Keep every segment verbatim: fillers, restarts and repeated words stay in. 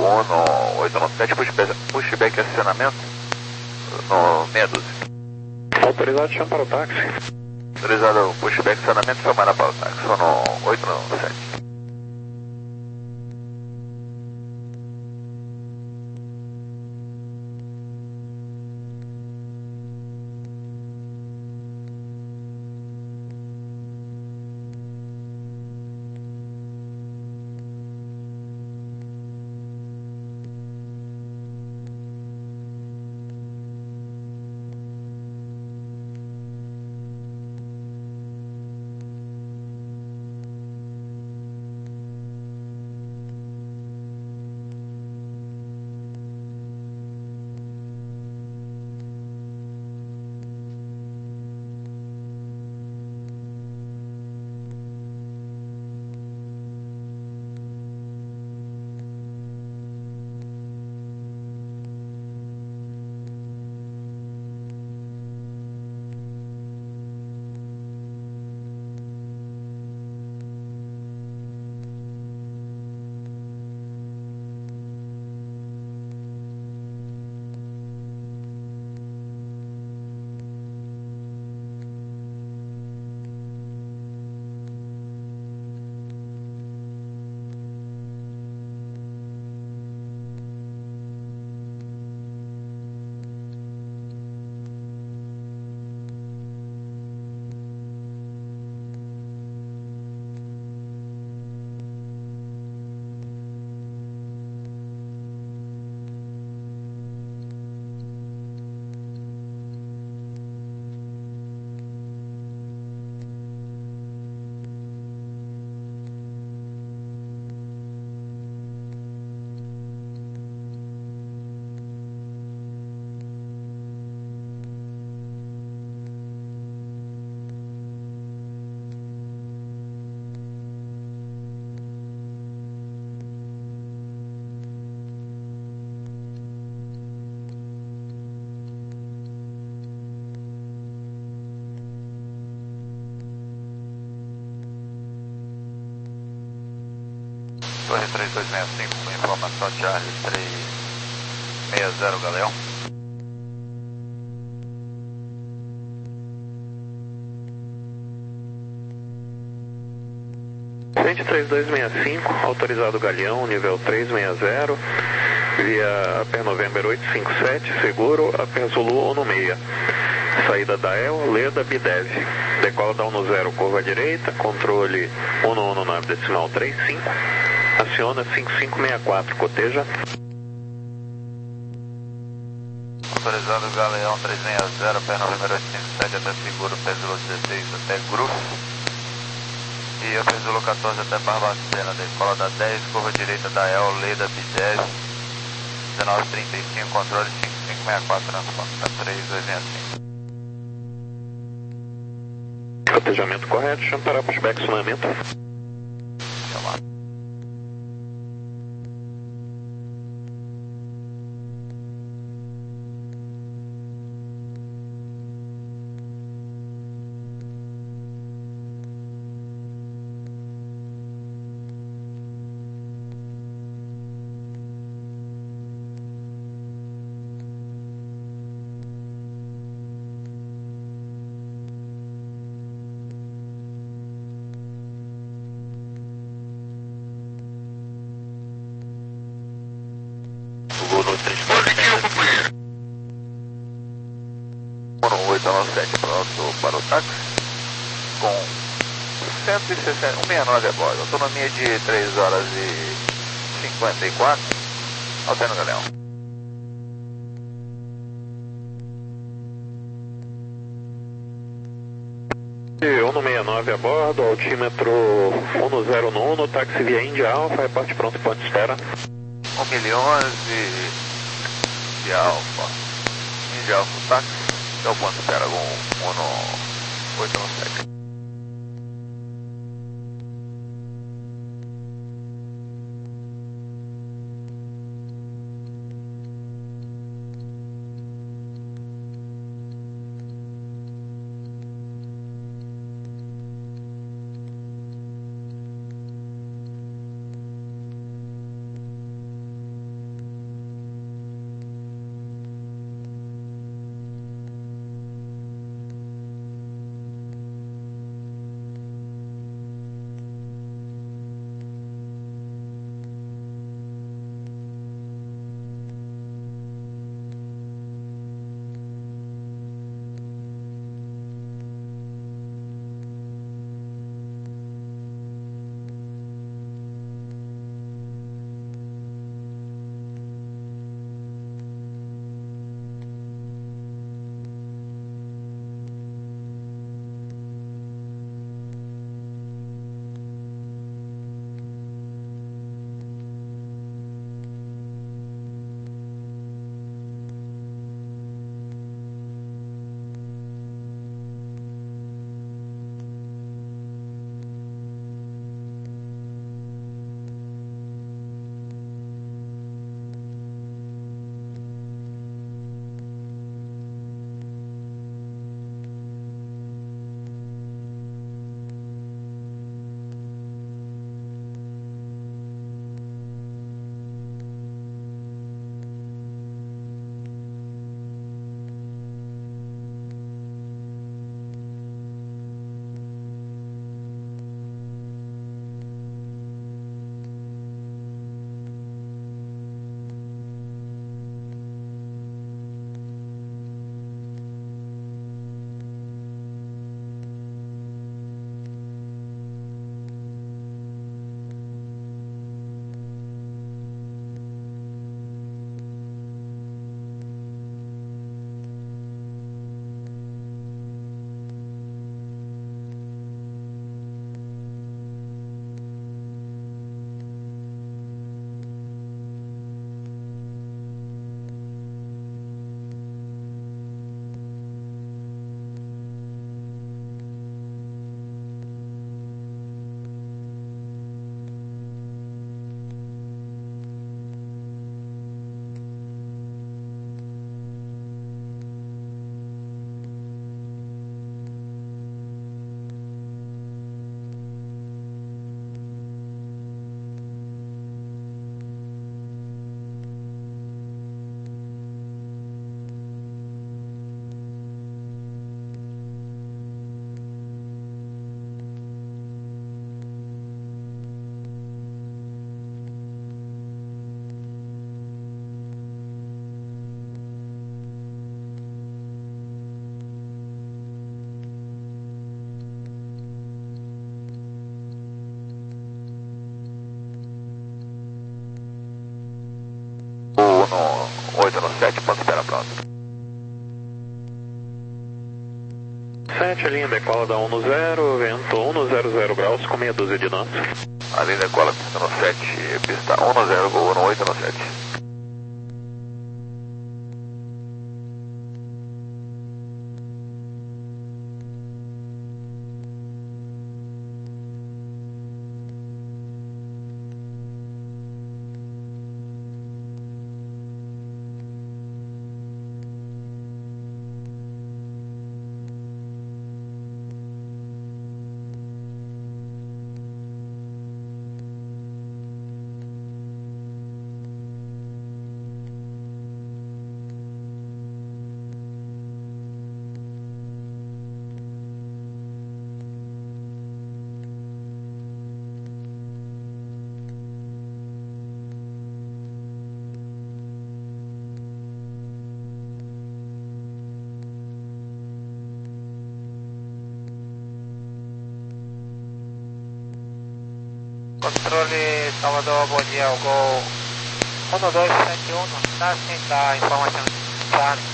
Uno oito nove sete, pushback, pushback acionamento no meia dúzia. Autorizado, chama para o táxi. Autorizado pushback acionamento, chamada para o táxi, Uno oito nove sete. Torre três dois seis cinco, com informação Charlie três seis zero, Galeão. Frente três dois seis cinco, autorizado Galeão, nível três seis zero, via A P November oito cinco sete, seguro, A P Zulu Uno seis. Saída da E L, Leda, Bidev. Decola da Uno zero, curva à direita, controle Uno Uno nove decimal três cinco. Aciona cinco cinco seis quatro, coteja. Autorizado Galeão três seis zero, P November oito cinco sete até seguro, P Zulu dezesseis até Gruf. E a P Zulu quatorze até Barbacena, decola da dez, curva direita da E L, Leda, Bidev. dezenove trinta e cinco, controle cinco cinco seis quatro, transporte três dois seis cinco. Cotejamento correto, chama para pushback acionamento. Chamado. Uno oito nove sete pronto para o táxi, com cento e sessenta, cento e sessenta e nove a bordo, autonomia de três horas e cinquenta e quatro, Alterno Galeão. Uno sessenta e nove a bordo, altímetro Uno zero no Uno, táxi via Índia Alfa, reporte pronto, ponto de espera. um milhões e de Alfa, Índia Alfa, táxi, é o ponto de espera com Uno oito nove sete. oito no sete, ponto espera pronto. sete, linha decola da um no zero, vento um no zero zero graus com meia dúzia de nós. A linha decola pista no sete, pista um no zero, gol no oito no sete. Controle Salvador, bom dia, o Gol um dois sete um, tá sem dar informação de Charlie.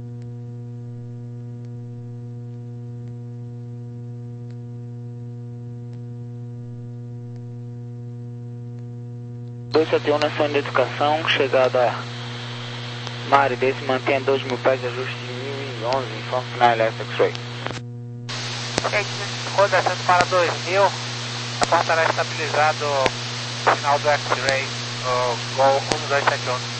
dois sete um na sua identificação, chegada Mari, desse mantém dois mil pés de ajuste de mil e onze, informe final Left X-Ray. Ok, roda descendo para dois mil, apontará estabilizado final do X-Ray, o Gol um dois sete um.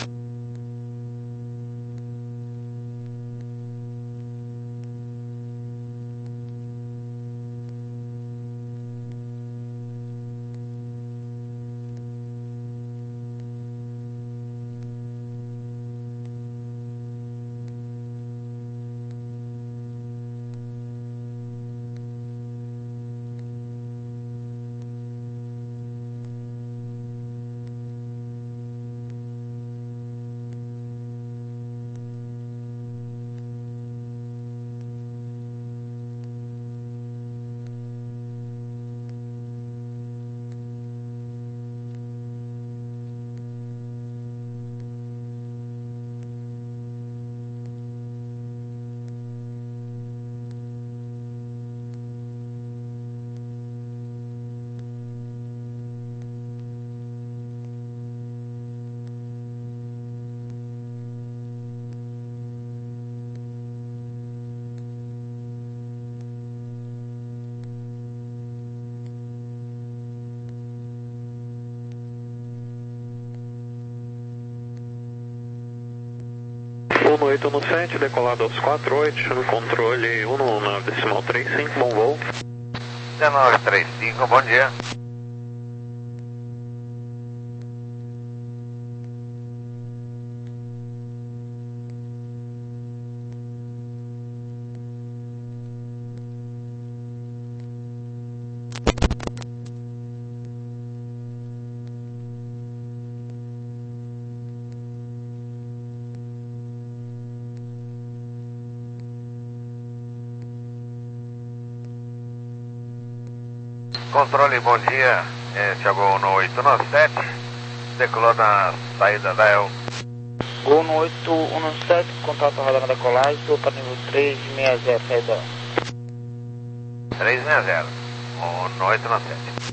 um oito no sete, decolado aos quatro oito, controle um no decimal três cinco, bom voo. dezenove trinta e cinco, bom dia. Controle, bom dia, é, chegou no oito no sete, decolou na saída da E L. Gol no oito um sete, contato rodando da colagem, estou para nível três seis zero, saída. três seis zero, no oito no sete.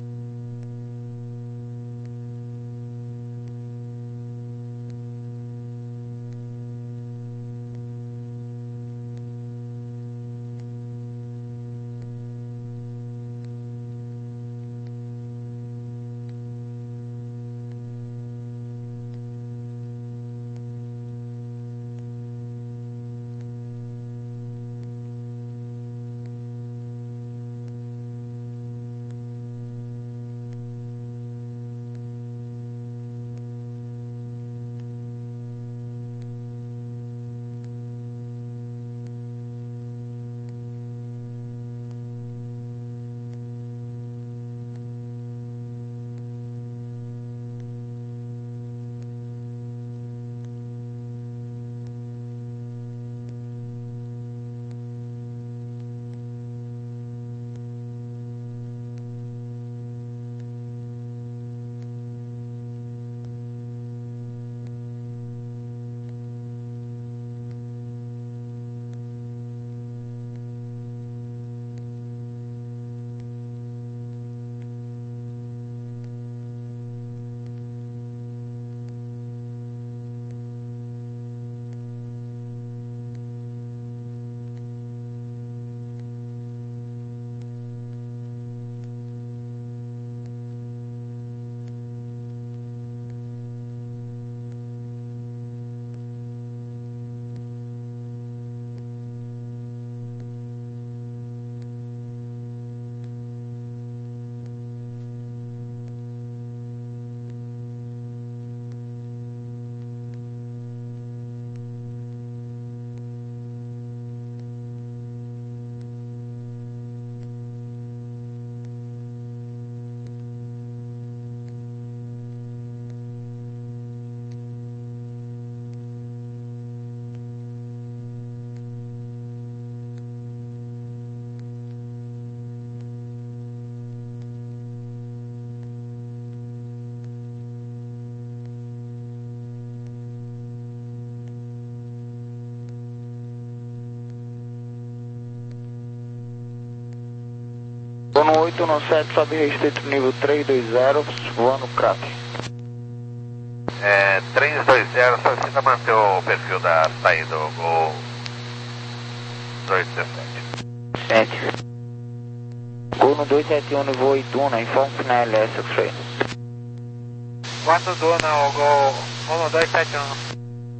oito um sete, sobe restrito nível três dois zero, voando C R A P. É, três dois zero, solicita manter o perfil da saída, o Gol dois dezessete. Sente. Gol no dois sete um, nível oito um, informe final L S X-Ray. quatro Duna, o Gol um dois sete um.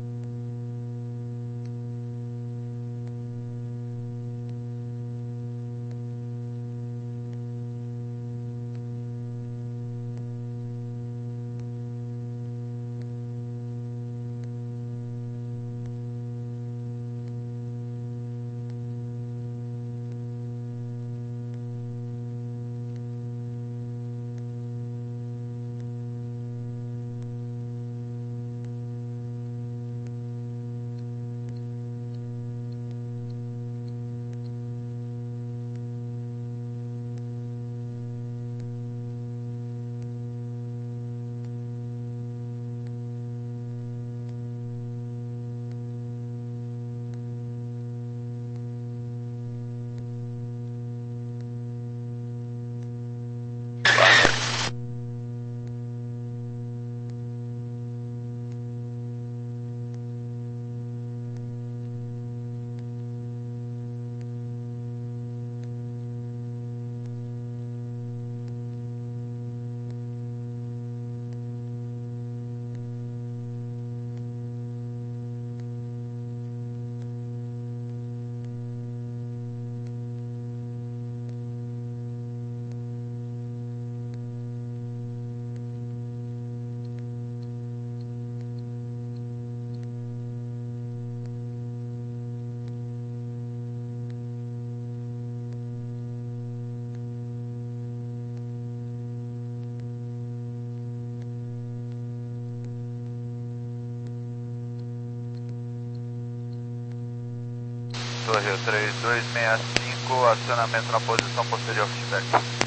Torre três dois seis cinco, acionamento na posição posterior pushback.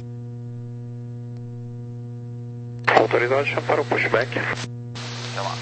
Autorizado, chama para o pushback. Chamar.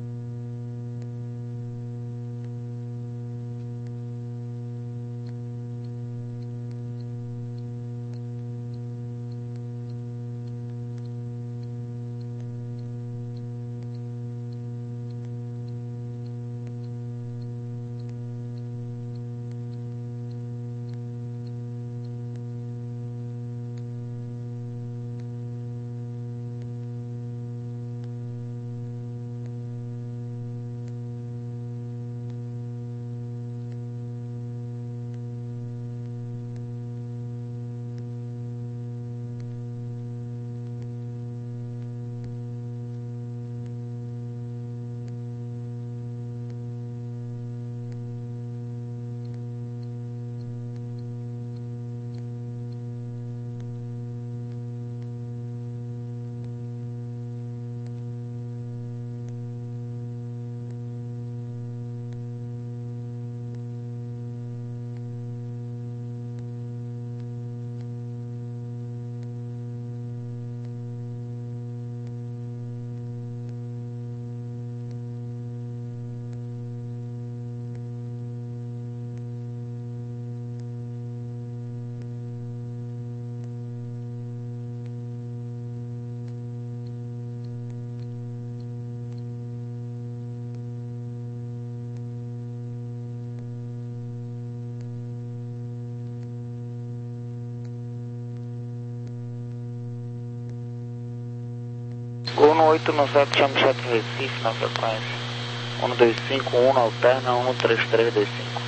Gol no oito um sete, chama chat Recife na frequência. um dois cinco um, alterna um três três dois cinco.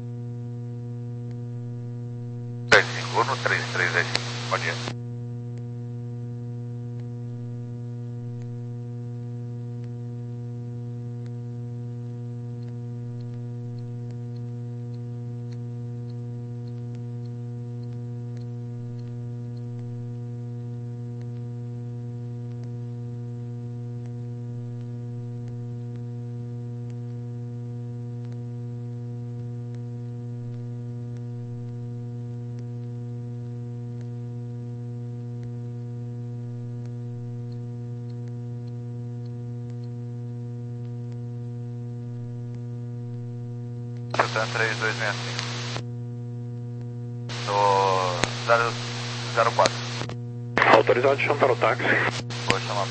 três cinco um, três três dois cinco, bom dia. três dois seis cinco. Do zero zero quatro. Autorizado, chama para o táxi. Vou chamar.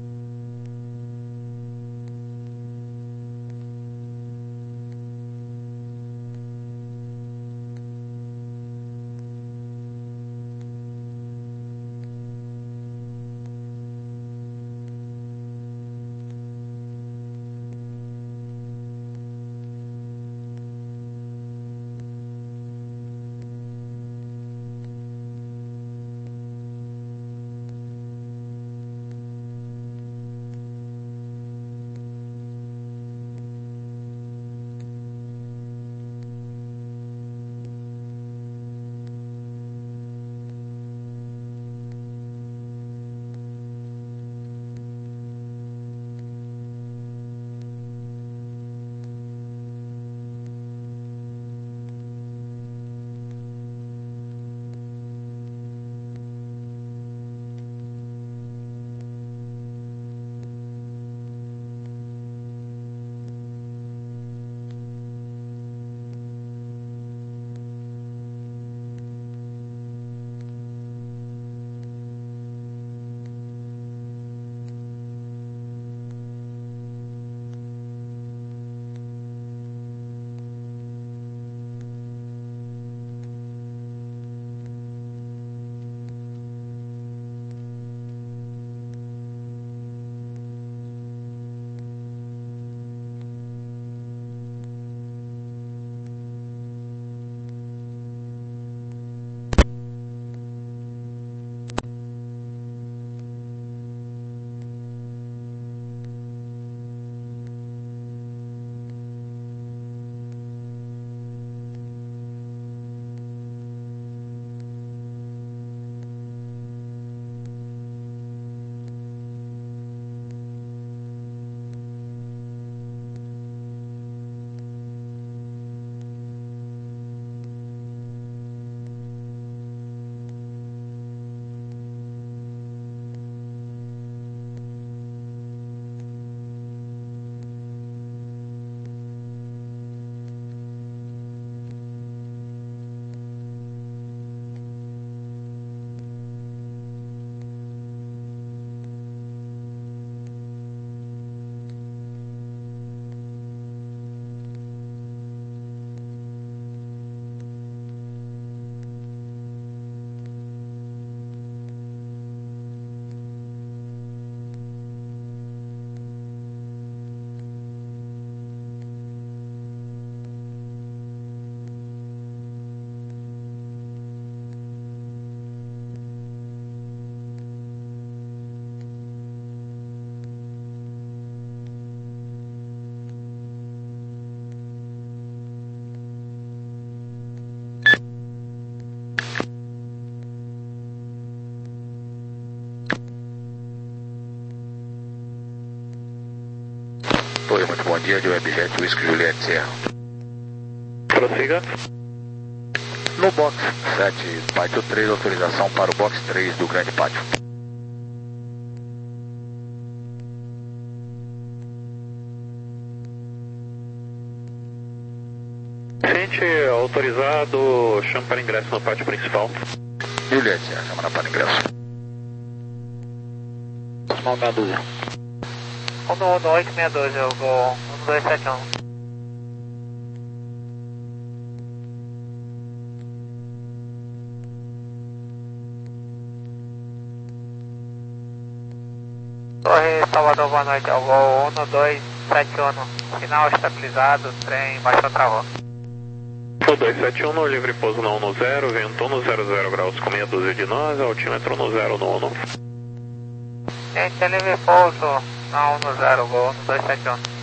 Oi, muito bom dia, de Webjet Whisky Juliette Serra. Prossiga. No box sete, pátio três, autorização para o box três do grande pátio. Gente, autorizado, chama para ingresso no pátio principal. Juliette Serra, chama para ingresso. Mal meia dúzia. um no oito seis dois, eu vou um dois sete um. Torre Salvador, boa noite, eu vou um dois sete um, final estabilizado, trem baixou travou. um dois sete um, no livre pouso na um no zero, vento um no zero zero graus com meia dúzia de nós, altímetro no zero no um. Gente, livre pouso na um no zero, vou um dois sete um.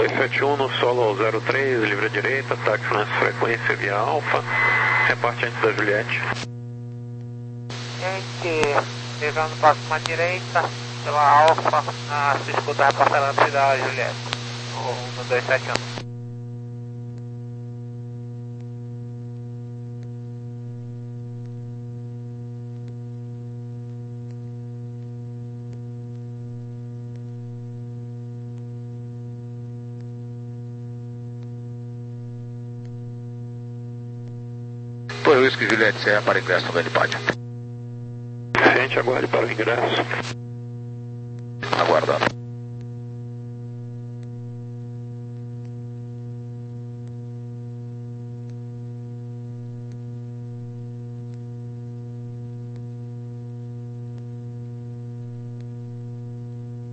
dois sete um no solo zero três, livre à direita, táxi na frequência via Alfa, reparte antes da Juliette. Gente, levando próximo à direita, pela Alfa, na se escuta reportando da Juliette, no dois sete um. Foi o Whisky Juliette Serra para ingresso no grande pátio. Gente, aguarde para o ingresso. Aguardando.